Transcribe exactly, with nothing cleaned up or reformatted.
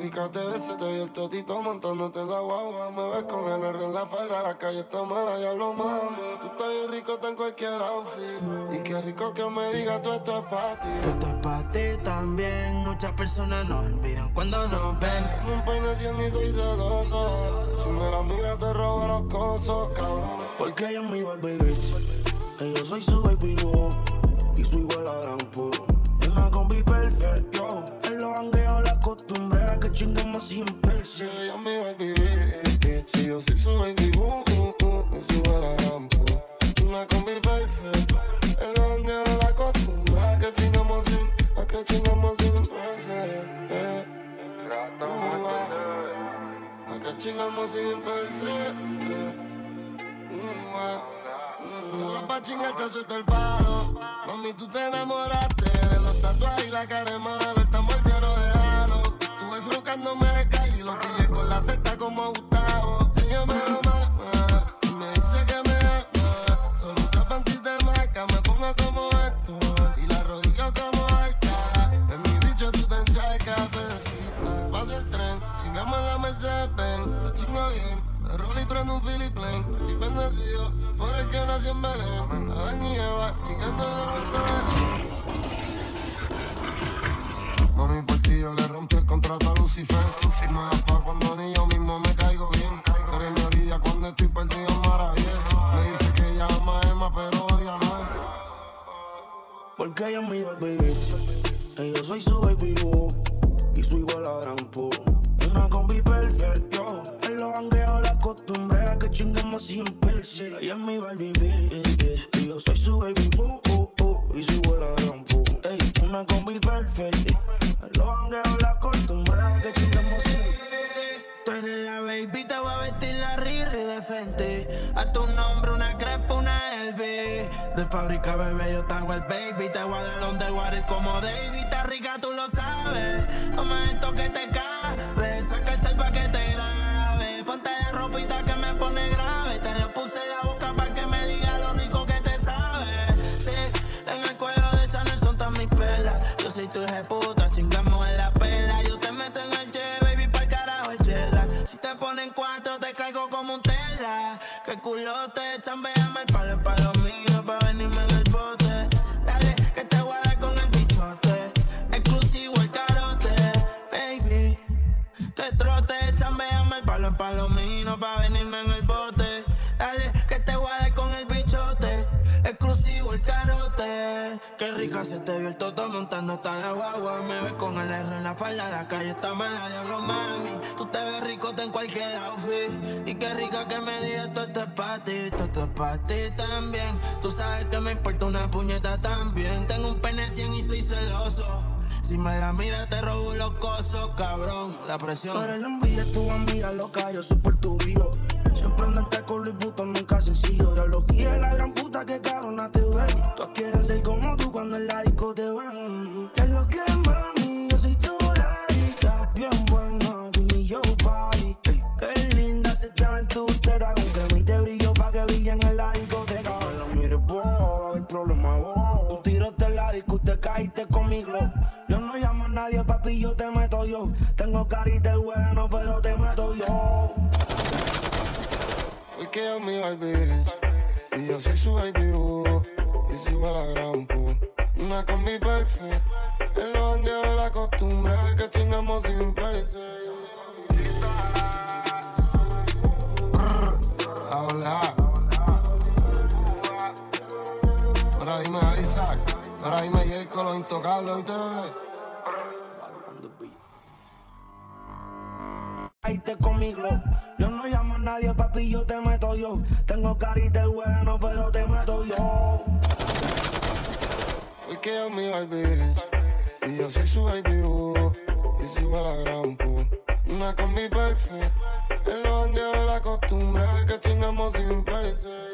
baby, que te ves, te vio el totito montándote en la guagua. Me ves con el R en la falda, la calle está mala, ya hablo mami. Tú estás bien rico, está en cualquier outfit. Y qué rico que me digas, tú esto es pa' ti. Tú esto es pa' ti también. Muchas personas nos envidian cuando nos ven. Me empainación y soy celoso. Si me la miras te robo los cosos, cabrón. Porque ella es mi Barbie bitch, y yo soy su baby boo, y soy igual a gran pu. Una combi perfecto, en los jangueos la costumbre a que chingamos sin peso. Ella es mi Barbie bitch, y yo soy su baby boo, y soy igual a gran pu. Una combi perfecta, en los jangueos la costumbre a que chingamos sin, a que chingamos sin peso. Eh. Uh, a que chingamos sin peso. Eh. Solo pa' chingarte suelto el palo. Mami, tú te enamoraste de los tatuajes y la cara de malo. El tambor lleno de halo. Tú ves roncándome de calle y lo pillé con la cesta como Gustavo. Ella me ama y me dice que me ama. Solo usa panties de marca, me pongo como esto y la rodilla como arca. En mi bicho tú te encharcas, besita. Pasa el tren, chingamos la Mercedes-Benz. Te chingo bien. Me rolo y prendo un Philip Plain. Soy bendecido por el que nació en Belén. Adán y Eva, chingando de los mami, por ti yo le rompí el contrato a Lucifer. Y me das pa' cuando ni yo mismo me caigo bien. Tú eres mi orilla cuando estoy perdido en Maravilloso. Me dice que ella ama a Emma, pero odia a Noel. Porque ella es mi Barbie bitch, y yo soy su baby boo, y soy igual a gran pu. Una combi perfecto, en los jangueos la costumbre a que chingamos sin peso. Ella es mi Barbie bitch, y yo soy su baby boo, uh, uh, y soy igual a gran pu. Ey, una combi perfecta, en los jangueos la costumbre a que chingamos sin peso. Tú eres la baby, te voy a vestir la Riri de frente. A tu nombre una crepa, una L V. De fábrica, bebé, yo te hago el baby. Te voy a dar underwater como David. Está rica, tú lo sabes. Toma esto que te cabe. Saca el cel pa' que te grabe. Ponte la ropita que me pone grave. Te lo puse en la boca pa' que me diga lo rico que te sabe. Sí, en el cuello de Chanel son todas mis pelas. Yo soy tu puta, chingamos en la pela. Yo te meto en el jet, baby, pa'l carajo el chela. Si te ponen cuatro, te caigo como un tela. Que culote, chambeame el palo, el palo mío, pa' venirme en el bote. Dale, que te voy a dar con el bichote. Exclusivo el carote, baby. Que trote, chambeame el palo, el palo mío, pa' venirme en el bote. Dale, que te voy a dar con el bichote. Exclusivo el carote. Qué rica se te vio el toto montando hasta la guagua. Me ves con el R en la falda, la calle está mala, diablo mami. Tú te ves rico en cualquier outfit. Y qué rica que me digas, todo esto es pa' ti, todo esto es pa' ti también. Tú sabes que me importa una puñeta también. Tengo un pene cien y soy celoso. Si me la miras te robo los cosos, cabrón. La presión. Pero la envidia es tu amiga loca, yo soy por tu vivo. Siempre andante con Luis Vuitton, nunca sencillo. Ya lo quiere la gran puta que cabrona te ve. Tú quieres ser como tú cuando en la disco te ven. Ya lo que mami, yo soy tu ladita. Bien buena, tú ni yo, party. Qué linda se te ven tus tetas. Con cremita brillo pa' que brillen en la discoteca. No la mires vos, el problema es vos. Un tirote en la disco, te caíste conmigo. Yo no llamo a nadie, papi, yo te meto yo. Tengo carita de bueno, pero te meto yo. Porque ella es mi Barbie bitch, y yo soy su baby boo, y soy igual a gran pu. Una combi perfecta, en los jangueos la costumbre a que chingamos sin peso. La oleada. Ahora dime a Isaac, ahora dime a Jay con los intocables, ¿oíste, bebé? Caíste conmigo, yo no llamo a nadie, papi, yo te meto yo. Tengo carita de bueno, pero te meto yo. Porque ella es mi Barbie bitch, y yo soy su baby boo, y soy igual a gran pu. Una combi perfecta, en los jangueos la costumbre a que chingamos sin peso.